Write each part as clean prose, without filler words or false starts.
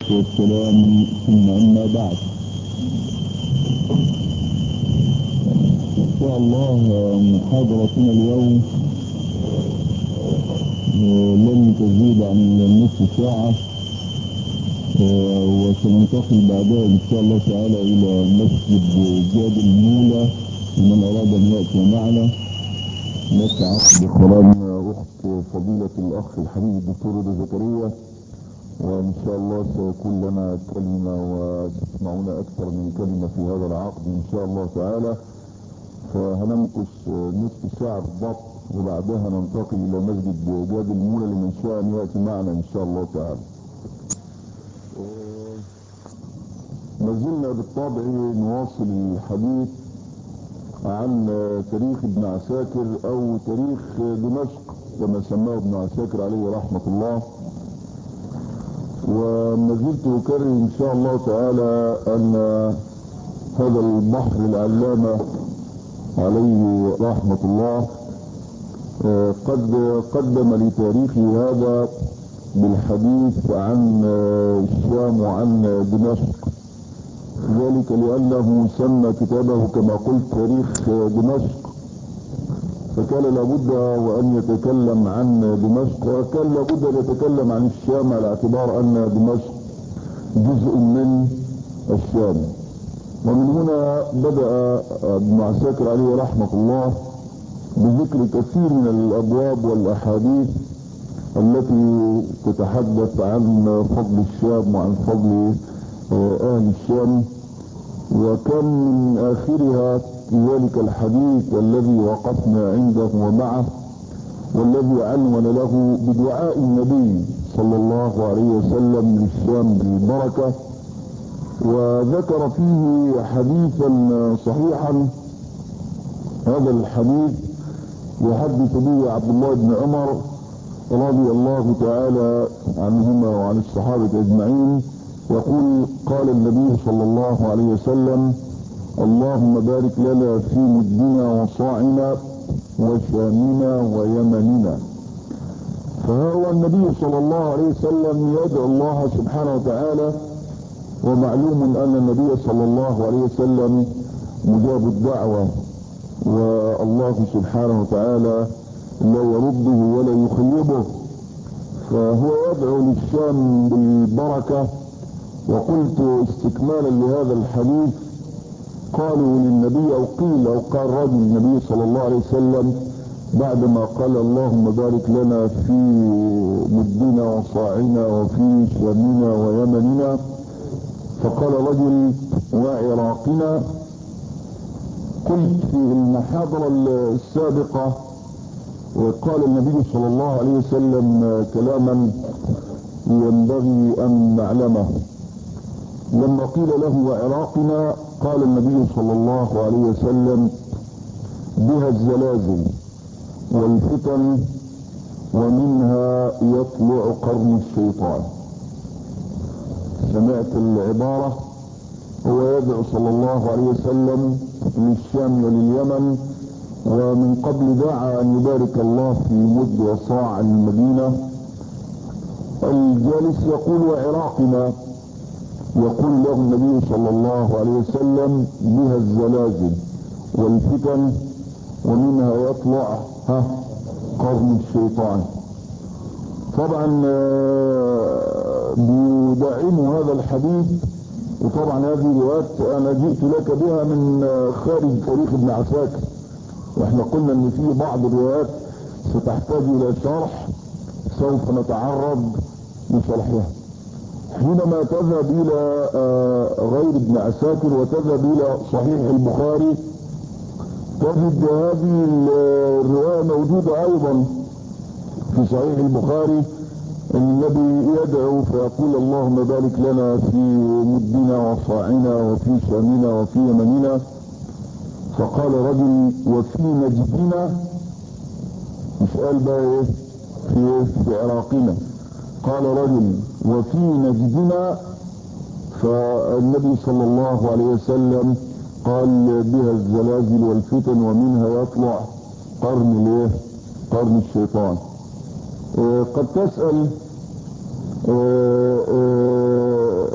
والسلام ثم أما بعد. إن شاء الله محاضرتنا اليوم لن تزيد عن نصف ساعة، وسننتقل بعدها إن شاء الله تعالى إلى مسجد جاد المولى لمن أراد أن يأتي معنا. نسعد بإخواننا أخت فضيلة الأخ الحبيب الدكتور رضا زكريا، وإن شاء الله سيكون لنا كلمة وتسمعون أكثر من كلمة في هذا العقد إن شاء الله تعالى. فهنمكث نصف ساعة بالضبط، وبعدها ننتقل إلى مسجد جاد المولى لمن شاء أن يأتي معنا إن شاء الله تعالى. ما زلنا بالطبع نواصل الحديث عن تاريخ ابن عساكر أو تاريخ دمشق كما سماه ابن عساكر عليه رحمة الله. وما زلت أكرر إن شاء الله تعالى أن هذا البحر العلامة عليه رحمة الله قد قدم لتاريخه هذا بالحديث عن الشام وعن دمشق، ذلك لأنه سمى كتابه كما قلت تاريخ دمشق، فكان لابد وأن يتكلم عن دمشق، وكان لابد أن يتكلم عن الشام على اعتبار أن دمشق جزء من الشام. ومن هنا بدأ ابن عساكر عليه رحمة الله بذكر كثير من الأبواب والأحاديث التي تتحدث عن فضل الشام وعن فضل أهل الشام، وكان من آخرها ذلك الحديث الذي وقفنا عنده ومعه، والذي عنون له بدعاء النبي صلى الله عليه وسلم للشام بالبركة، وذكر فيه حديثا صحيحا. هذا الحديث يحدث به عبد الله بن عمر رضي الله تعالى عنهما وعن الصحابة أجمعين، يقول: قال النبي صلى الله عليه وسلم: اللهم بارك لنا في مدنا وصاعنا وشامنا ويمننا. فهو النبي صلى الله عليه وسلم يدعو الله سبحانه وتعالى، ومعلوم أن النبي صلى الله عليه وسلم مجاب الدعوة، والله سبحانه وتعالى لا يرده ولا يخيبه، فهو يدعو للشام بالبركة. وقلت استكمالا لهذا الحديث، قالوا للنبي أو قال رجل النبي صلى الله عليه وسلم بعدما قال اللهم بارك لنا في مدنا وصاعنا وفي شامنا ويمننا، فقال رجل وعراقنا. قلت في المحاضرة السابقة وقال النبي صلى الله عليه وسلم كلاما ينبغي أن نعلمه. لما قيل له وعراقنا قال النبي صلى الله عليه وسلم: بها الزلازل والفتن ومنها يطلع قرن الشيطان. سمعت العبارة؟ هو يدعو صلى الله عليه وسلم للشام ولليمن، ومن قبل دعا أن يبارك الله في مد وصاع المدينة. الجالس يقول وعراقنا، يقول له النبي صلى الله عليه وسلم: بها الزلازل والفتن ومنها يطلع قرن الشيطان. طبعا بيدعم هذا الحديث، وطبعا هذه روايات انا جئت لك بها من خارج تاريخ ابن عساكر، واحنا قلنا ان في بعض الروايات ستحتاج الى شرح، سوف نتعرض لشرحها. حينما تذهب الى غير ابن عساكر وتذهب الى صحيح البخاري تجد هذه الرواية موجودة ايضا في صحيح البخاري. النبي يدعو فيقول اللهم بارك لنا في مدنا وصاعنا وفي شامنا وفي يمننا. فقال رجل وفي نجدنا، مش قال بقى ايه في عراقنا، قال رجل وفي نجدنا. فالنبي صلى الله عليه وسلم قال بها الزلازل والفتن ومنها يطلع قرن الشيطان. قد تسأل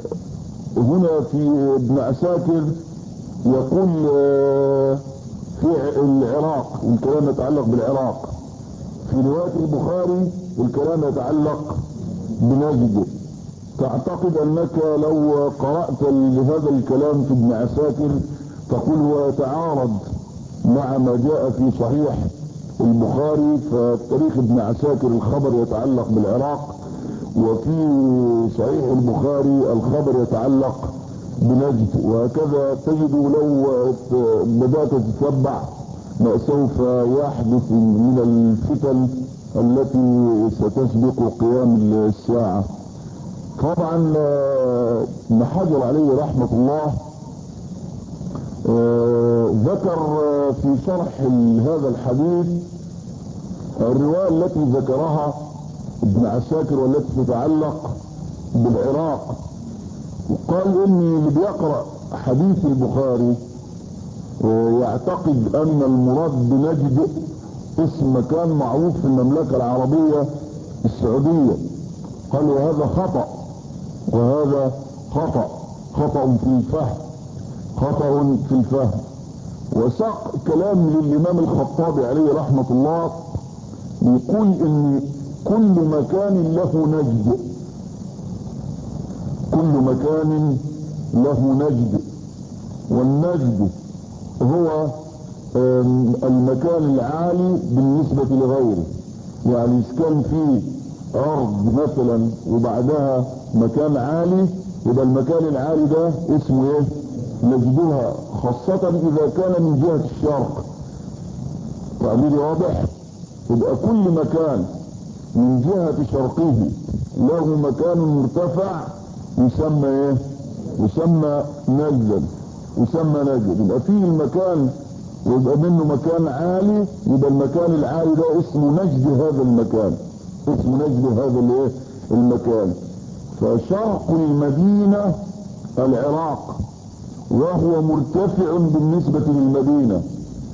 في ابن عساكر يقول في العراق والكلام يتعلق بالعراق، في رواية البخاري الكلام يتعلق بنجد. تعتقد انك لو قرأت هذا الكلام في ابن عساكر تقول هو يتعارض مع ما جاء في صحيح البخاري، فتاريخ ابن عساكر الخبر يتعلق بالعراق، وفي صحيح البخاري الخبر يتعلق بنجد، وهكذا تجد لو بدأت تتبع ما سوف يحدث من الفتن التي ستسبق قيام الساعة. طبعا ابن حجر عليه رحمة الله ذكر في شرح هذا الحديث الرواية التي ذكرها ابن عساكر والتي تتعلق بالعراق، وقال ان اللي بيقرأ حديث البخاري يعتقد ان المراد بنجد اسم مكان معروف في المملكة العربية السعودية. قال وهذا خطأ، وهذا خطأ في الفهم، خطأ في الفهم. وساق كلام للإمام الخطابي عليه رحمة الله يقول ان كل مكان له نجد، كل مكان له نجد، والنجد هو المكان العالي بالنسبة لغيره. يعني إذا كان فيه أرض مثلا وبعدها مكان عالي، يبقى المكان العالي ده اسمه ايه؟ نجدها، خاصة إذا كان من جهة الشرق. تعبيري واضح؟ يبقى كل مكان من جهة شرقه له مكان مرتفع يسمى ايه؟ يسمى نجدا، يسمى نجد. يبقى فيه المكان ويبقى منه مكان عالي، يبقى المكان العالي ده اسمه نجد هذا المكان، اسمه نجد هذا الايه؟ المكان. فشرق المدينة العراق وهو مرتفع بالنسبة للمدينة،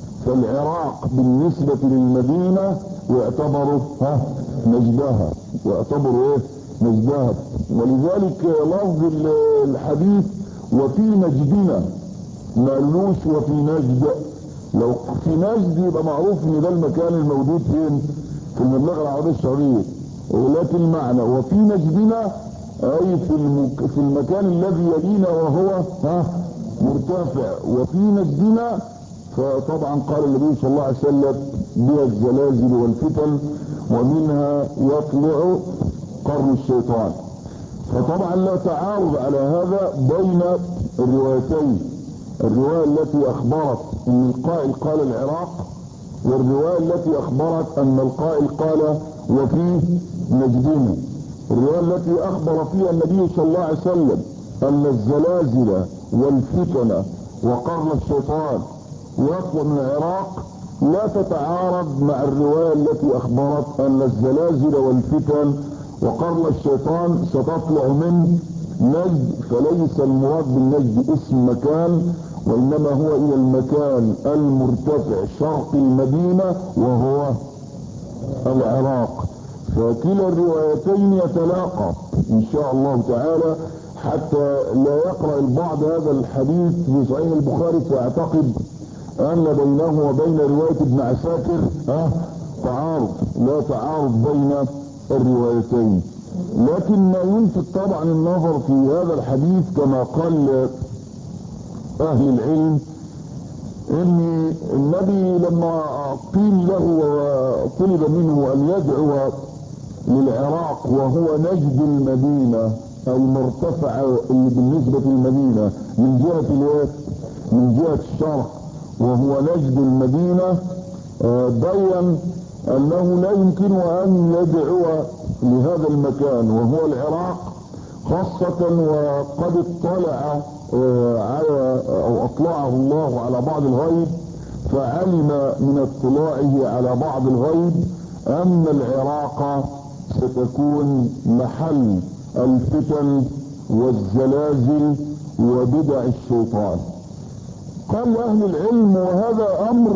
فالعراق بالنسبة للمدينة يعتبر نجدها، يعتبر ايه؟ نجدها. ولذلك لفظ الحديث وفي نجدنا ما قالوش وفي نجد. لو في نجد يبقى معروف ان ده المكان الموجود فين؟ في المملكة العربية السعودية. ولكن المعنى وفي نجدنا اي في المكان الذي يلينا وهو مرتفع. وفي نجدنا فطبعا قال النبي صلى الله عليه وسلم بها الزلازل والفتن ومنها يطلع قرن الشيطان. فطبعا لا تعارض على هذا بين الروايتين، الرواية التي اخبرت ان القائل قال العراق، والرواية التي اخبرت ان القائل قال وفيه نجدنا. الرواية التي اخبر فيها النبي صلى الله عليه وسلم ان الزلازل والفتن وقرن الشيطان يطلع من العراق لا تتعارض مع الرواية التي اخبرت ان الزلازل والفتن وقرن الشيطان ستطلع من نجد. فليس المراد بالنجد اسم مكان، وانما هو الى المكان المرتفع شرق المدينة وهو العراق. فكلا الروايتين يتلاقى ان شاء الله تعالى، حتى لا يقرأ البعض هذا الحديث في صحيح البخاري فيعتقد ان بينه وبين رواية ابن عساكر تعارض. لا تعارض بين الروايتين. لكن ما يلفت طبعا النظر في هذا الحديث كما قال اهل العلم ان النبي لما قيل له وطلب منه ان يدعو للعراق وهو نجد المدينة المرتفع اللي بالنسبة للمدينة من جهة الايه؟ من جهة الشرق وهو نجد المدينة، بين انه لا يمكن ان يدعو لهذا المكان وهو العراق، خاصة وقد اطلع على او اطلعه الله على بعض الغيب، فعلم من اطلاعه على بعض الغيب ان العراق ستكون محل الفتن والزلازل وبدع الشيطان. قال اهل العلم وهذا امر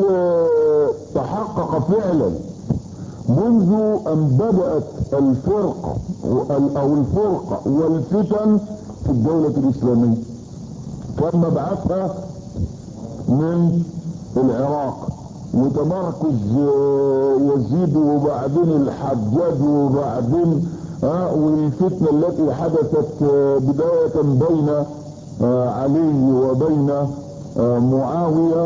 تحقق فعلا منذ ان بدأت الفرقة والفتن في الدولة الاسلامية. كان مبعثها من العراق، وتمركز يزيد وبعدين الحجاج وبعدين والفتنة التي حدثت بداية بين علي وبين معاوية،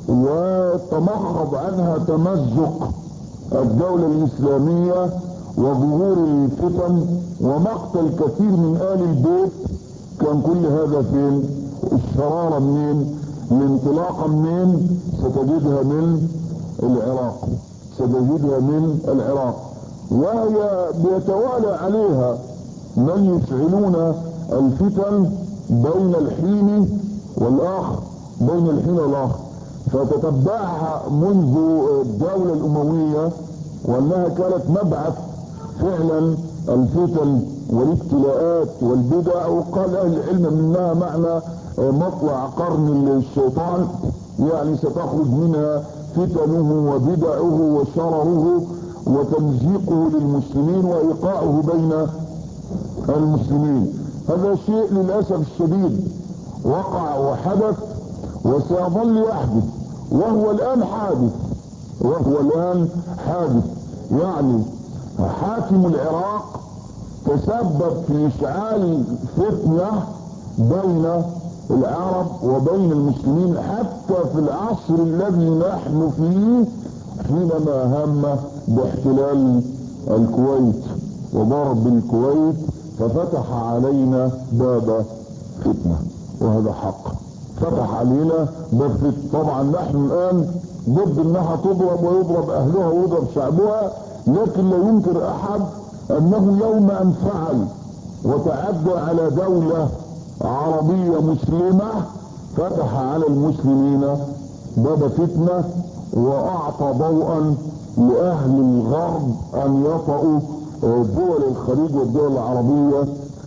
وتمخض عنها تمزق الدولة الإسلامية وظهور الفتن ومقتل كثير من آل البيت. كان كل هذا فين؟ الشرارة منين؟ الانطلاقة منين؟ ستجدها من العراق، ستجدها من العراق، وهي بيتوالى عليها من يفعلون الفتن بين الحين والآخر، بين الحين والآخر. فتتبعها منذ الدولة الأموية، وأنها كانت مبعث فعلا الفتن والابتلاءات والبدع، وقال أهل العلم منها معنى مطلع قرن الشيطان، يعني ستخرج منها فتنه وبدعه وشره وتمزيقه للمسلمين وإيقاعه بين المسلمين. هذا شيء للأسف الشديد وقع وحدث وسيظل يحدث، وهو الآن حادث، وهو الآن حادث. يعني حاكم العراق تسبب في إشعال فتنة بين العرب وبين المسلمين حتى في العصر الذي نحن فيه، حينما هم باحتلال الكويت وضرب الكويت، ففتح علينا باب فتنة، وهذا حق، فتح علينا باب فتنة. طبعا نحن الآن ضد انها تضرب ويضرب اهلها ويضرب شعبها، لكن لا ينكر احد انه يوم ان فعل وتعدى على دولة عربية مسلمة فتح على المسلمين باب فتنة، واعطى ضوءا لاهل الغرب ان يطأوا دول الخليج والدول العربية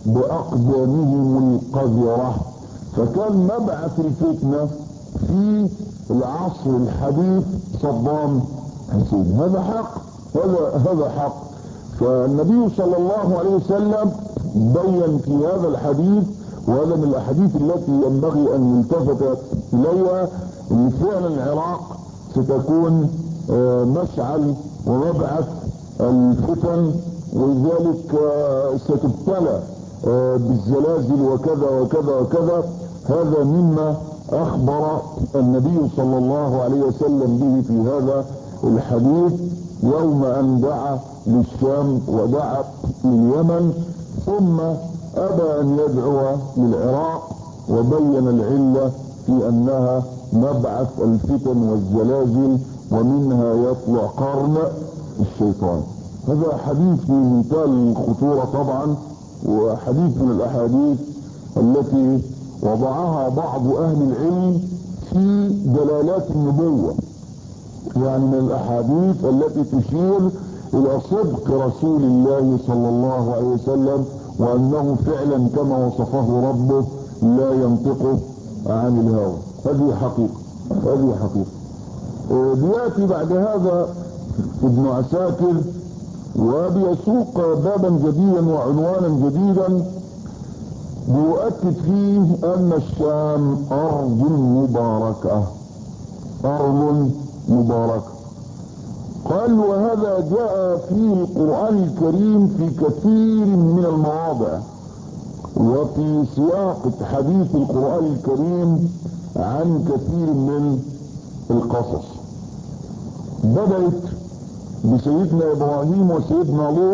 باقدامهم القذرة. فكان مبعث الفتنة في العصر الحديث صدام حسين. هذا حق، هذا حق. فالنبي صلى الله عليه وسلم بين في هذا الحديث، وهذا من الاحاديث التي ينبغي ان يلتفت اليها، ان فعلا العراق ستكون مشعل ومبعث الفتن، ولذلك ستبتلى بالزلازل وكذا وكذا وكذا. هذا مما اخبر النبي صلى الله عليه وسلم به في هذا الحديث يوم ان دعا للشام ودعا لليمن، ثم ابى ان يدعو للعراق، وبين العلة في انها مبعث الفتن والزلازل ومنها يطلع قرن الشيطان. هذا حديث في منتهى الخطورة طبعا، وحديث من الاحاديث التي وضعها بعض اهل العلم في دلالات النبوة، يعني من الاحاديث التي تشير الى صدق رسول الله صلى الله عليه وسلم، وانه فعلا كما وصفه ربه لا ينطق عن الهوى. هذه حقيقة، هذه حقيقة. بياتي بعد هذا ابن عساكر وبيسوق بابا جديدا وعنوانا جديدا بيؤكد فيه ان الشام ارض مباركة، ارض مباركة. قال وهذا جاء في القرآن الكريم في كثير من المواضع، وفي سياق حديث القرآن الكريم عن كثير من القصص. بدأت بسيدنا ابراهيم وسيدنا لوط.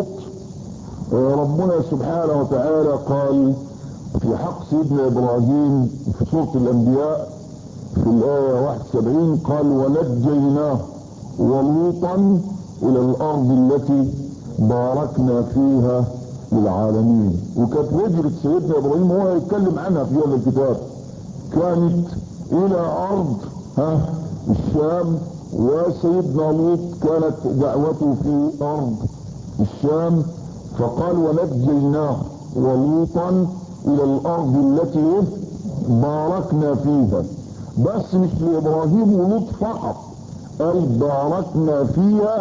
ربنا سبحانه وتعالى قال في حق سيدنا ابراهيم في سورة الانبياء في الآية 71 قال ونجيناه ولوطا الى الارض التي باركنا فيها للعالمين. وكانت هجرة سيدنا ابراهيم هو يتكلم عنها في هذا الكتاب كانت الى ارض الشام، وسيدنا لوط كانت دعوته في ارض الشام. فقال ونجيناه ولوطا الى الارض التي باركنا فيها، بس مش لابراهيم ولوط فقط، قال باركنا فيها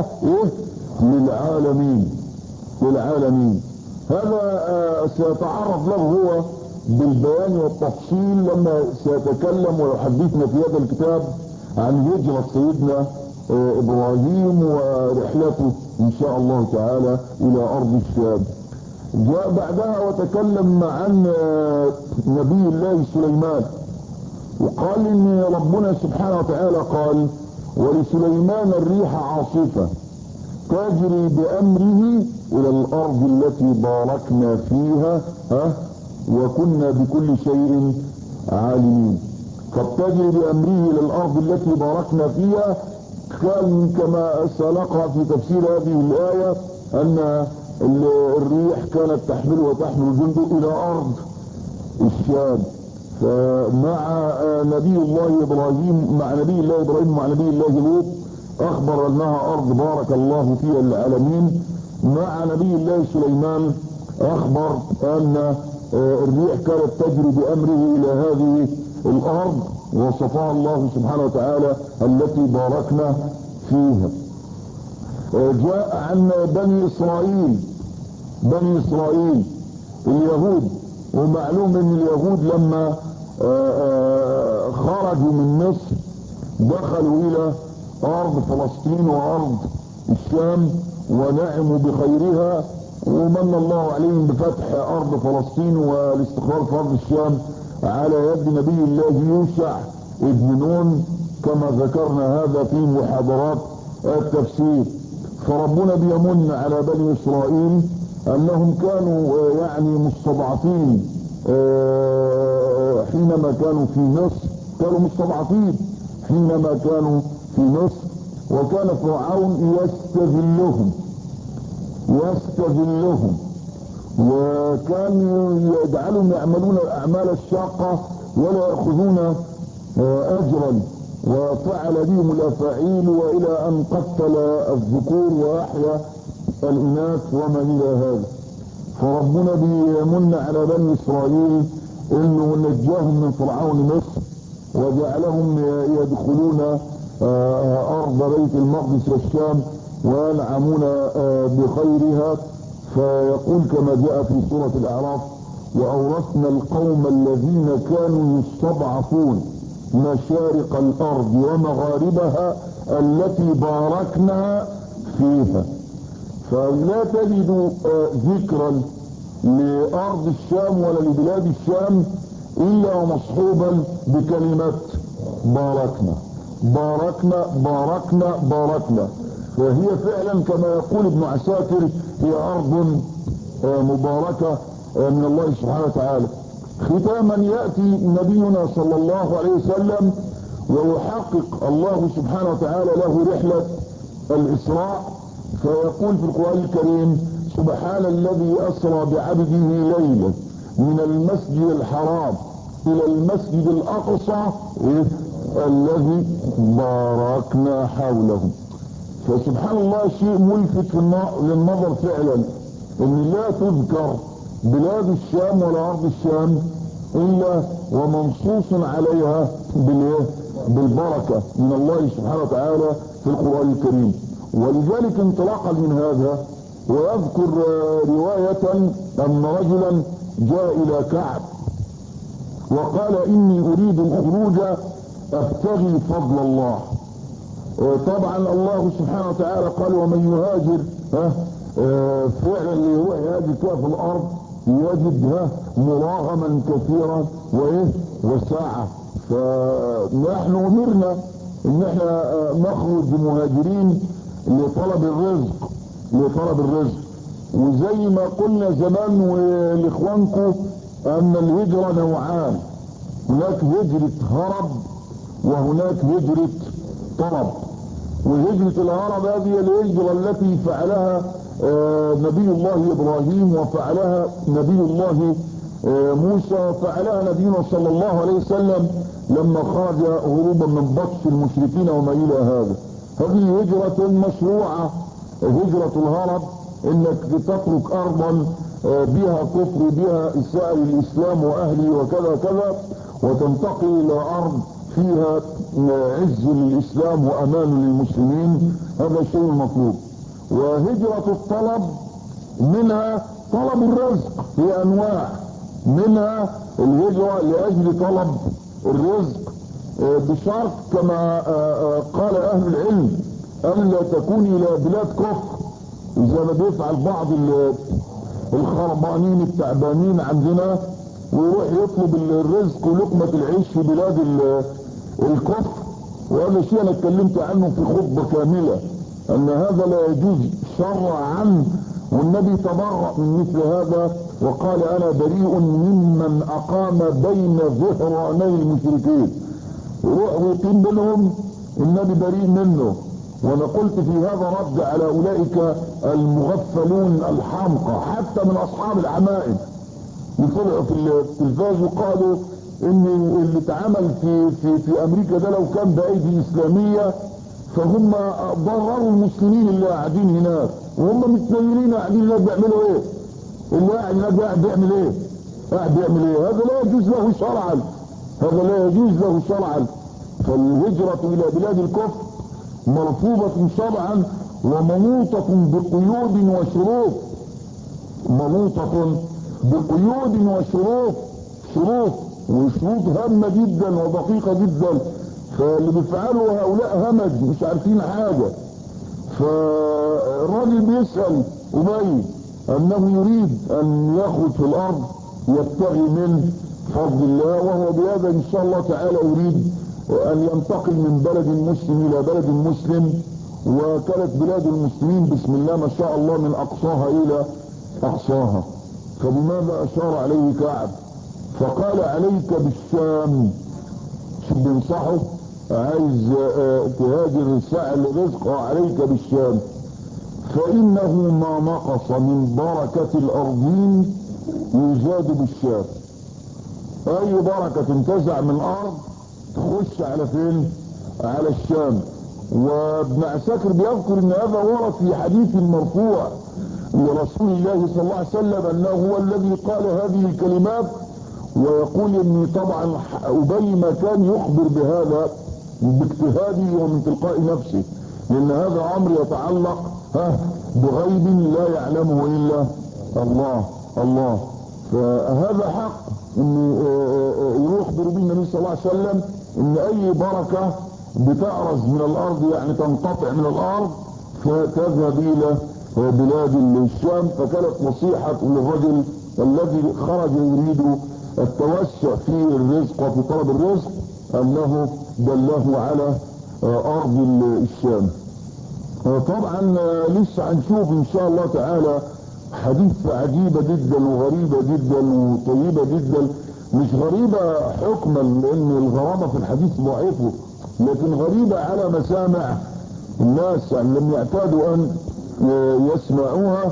للعالمين، للعالمين. هذا سيتعرض له هو بالبيان والتفصيل لما سيتكلم ويحدثنا في هذا الكتاب عن هجرة سيدنا ابراهيم ورحلته ان شاء الله تعالى الى ارض الشام. جاء بعدها وتكلم عن نبي الله سليمان، وقال ان ربنا سبحانه وتعالى قال ولسليمان الريح عاصفة تجري بامره الى الارض التي باركنا فيها وكنا بكل شيء عالمين. فبتجري بامره الى الارض التي باركنا فيها كان كما سنقرأ في تفسير هذه الآية ان الريح كانت تحمل وتحمل جنده الى ارض الشام. فمع نبي الله ابراهيم مع نبي الله لوط اخبر انها ارض بارك الله فيها للعالمين. مع نبي الله سليمان اخبر ان الريح كانت تجري بامره الى هذه الارض وصفها الله سبحانه وتعالى التي باركنا فيها. جاء عن بني اسرائيل اليهود، ومعلوم ان اليهود لما خرجوا من مصر دخلوا الى ارض فلسطين وارض الشام ونعموا بخيرها، ومن الله عليهم بفتح ارض فلسطين والاستقرار في ارض الشام على يد نبي الله يوشع ابن نون كما ذكرنا هذا في محاضرات التفسير. فربنا بيمن على بني اسرائيل انهم كانوا يعني مستضعفين حينما كانوا في مصر، كانوا مستضعفين حينما كانوا في مصر، وكان فرعون يستذلهم وكان يجعلهم يعملون الاعمال الشاقة ولا يأخذون اجرا، وفعل بهم الافاعيل والى ان قتل الذكور واحيا الاناث وما الى هذا. فربنا بيمن على بني اسرائيل انه نجاهم من فرعون مصر وجعلهم يدخلون ارض بيت المقدس والشام وينعمون بخيرها. فيقول كما جاء في سورة الاعراف واورثنا القوم الذين كانوا يستضعفون مشارق الارض ومغاربها التي باركنا فيها. فلا تجد ذكرا لارض الشام ولا لبلاد الشام الا ومصحوبا بكلمة باركنا باركنا باركنا باركنا. فهي فعلا كما يقول ابن عساكر هي ارض مباركة من الله سبحانه وتعالى. ختاما يأتي نبينا صلى الله عليه وسلم ويحقق الله سبحانه وتعالى له رحلة الإسراء، فيقول في القرآن الكريم سبحان الذي أسرى بعبده ليلا من المسجد الحرام إلى المسجد الأقصى الذي باركنا حوله. فسبحان الله شيء ملفت للنظر فعلا ان لا تذكر بلاد الشام ولا ارض الشام الا ومنصوص عليها بالبركة من الله سبحانه وتعالى في القرآن الكريم. ولذلك انطلاقا من هذا ويذكر رواية ان رجلا جاء الى كعب وقال اني اريد الخروج ابتغي فضل الله. طبعا الله سبحانه وتعالى قال ومن يهاجر فعلا اللي هو يهاجر في الارض يجد مراغما كثيرا وساعة. فنحن امرنا ان احنا نخرج مهاجرين لطلب الرزق. وزي ما قلنا زمان ولاخوانكم ان الهجرة نوعان، هناك هجرة هرب وهناك هجرة طلب. وهجرة الهرب هذه الهجرة التي فعلها نبي الله ابراهيم وفعلها نبي الله موسى وفعلها نبينا صلى الله عليه وسلم لما خرج هروبا من بطش المشركين وما الى هذا. هذه هجرة مشروعة، هجرة الهرب انك تترك ارضا بها كفر بها اساءة للاسلام واهله وكذا كذا وتنتقل الى ارض فيها عز للاسلام وامان للمسلمين، هذا شيء مطلوب. وهجرة الطلب منها طلب الرزق، هي انواع، منها الهجرة لأجل طلب الرزق بشرط كما قال أهل العلم ألا تكون إلى بلاد كفر زي ما بيفعل بعض الخربانين التعبانين عندنا، ويروح يطلب الرزق ولقمة العيش في بلاد الكفر. وهذا شيء انا اتكلمت عنه في خطبة كاملة، ان هذا لا يجوز شرعا، والنبي تبرأ من مثل هذا وقال انا بريء ممن اقام بين ظهراني المشركين. يروح ويقيم بينهم، النبي بريء منه. وانا قلت في هذا رد على اولئك المغفلون الحمقى حتى من اصحاب العمائم يطلعوا في التلفاز وقالوا ان اللي اتعمل في امريكا ده لو كان بايدي اسلاميه فهم ضرروا المسلمين اللي قاعدين هناك، وهم متنيلين قاعدين هناك بيعملوا ايه؟ اللي قاعد هناك قاعد بيعمل ايه؟ قاعد بيعمل ايه؟ هذا لا يجوز له شرعا، هذا لا يجوز له شرعا. فالهجرة الى بلاد الكفر مرفوضة شرعا ومنوطة بقيود وشروط، منوطة بقيود وشروط، وشروط هامة جدا ودقيقة جدا. فاللي بيفعلوا هؤلاء همج مش عارفين حاجة. فالراجل بيسأل أبي أنه يريد أن يخرج في الأرض يبتغي من فضل الله، وهو بهذا إن شاء الله تعالى يريد أن ينتقل من بلد مسلم إلى بلد مسلم. وكانت بلاد المسلمين بسم الله ما شاء الله من أقصاها إلى أقصاها. فبماذا أشار عليه كعب؟ فقال عليك بالشام. شو بينصحه؟ عايز تهاجر ساعة لرزق، عليك بالشام، فإنه ما نقص من بركة الأرضين يزاد بالشام. أي بركة تنتزع من الأرض تخش على فين؟ على الشام. وابن عساكر بيذكر ان هذا ورد في حديث مرفوع لرسول الله صلى الله عليه وسلم انه هو الذي قال هذه الكلمات، ويقول ان طبعا ابي ما كان يخبر بهذا باجتهاده ومن تلقاء نفسه، لان هذا امر يتعلق بغيب لا يعلمه الا الله. فهذا حق ان يخبر به النبي صلى الله عليه وسلم ان اي بركة بتأرز من الارض يعني تنقطع من الارض فتذهب الى بلاد الشام. فكانت نصيحة للرجل الذي خرج يريد التوسع في الرزق وفي طلب الرزق انه دله على ارض الشام. طبعا لسه هنشوف ان شاء الله تعالى حديث عجيبة جدا وغريبة جدا وطيبة جدا. مش غريبة حكما لان الغرابة في الحديث ضعيفه، لكن غريبة على مسامع الناس يعني لم يعتادوا ان يسمعوها.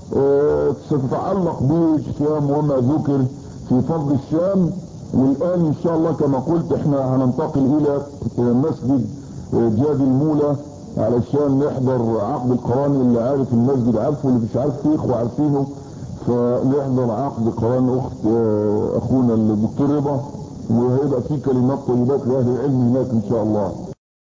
ستتعلق بالشام وما ذكر في فضل الشام. والان ان شاء الله كما قلت احنا هننتقل الى مسجد جاد المولى علشان نحضر عقد القران. اللي عارف المسجد عارفه، اللي مش عارف فيه اخوه عارفينه. فنحضر عقد قران اخت اخونا الدكتور رضا، وهيبقى فيه كلمات طيبات لاهل العلم هناك ان شاء الله.